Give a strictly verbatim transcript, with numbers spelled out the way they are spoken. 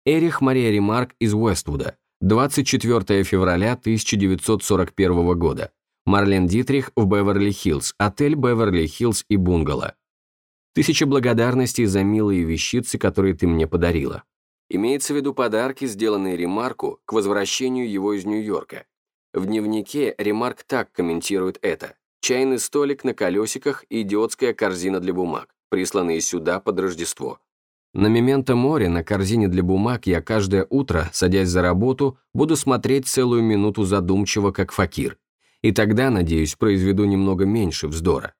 Эрих Мария Ремарк из Уэствуда. двадцать четвёртого февраля тысяча девятьсот сорок первого года. Марлен Дитрих в Беверли-Хиллз. Отель Беверли-Хиллз и бунгало. Тысяча благодарностей за милые вещицы, которые ты мне подарила. Имеется в виду подарки, сделанные Ремарку к возвращению его из Нью-Йорка. В дневнике Ремарк так комментирует это. Чайный столик на колесиках и идиотская корзина для бумаг, присланные сюда под Рождество. На Мементо море на корзине для бумаг я каждое утро, садясь за работу, буду смотреть целую минуту задумчиво, как факир. И тогда, надеюсь, произведу немного меньше вздора.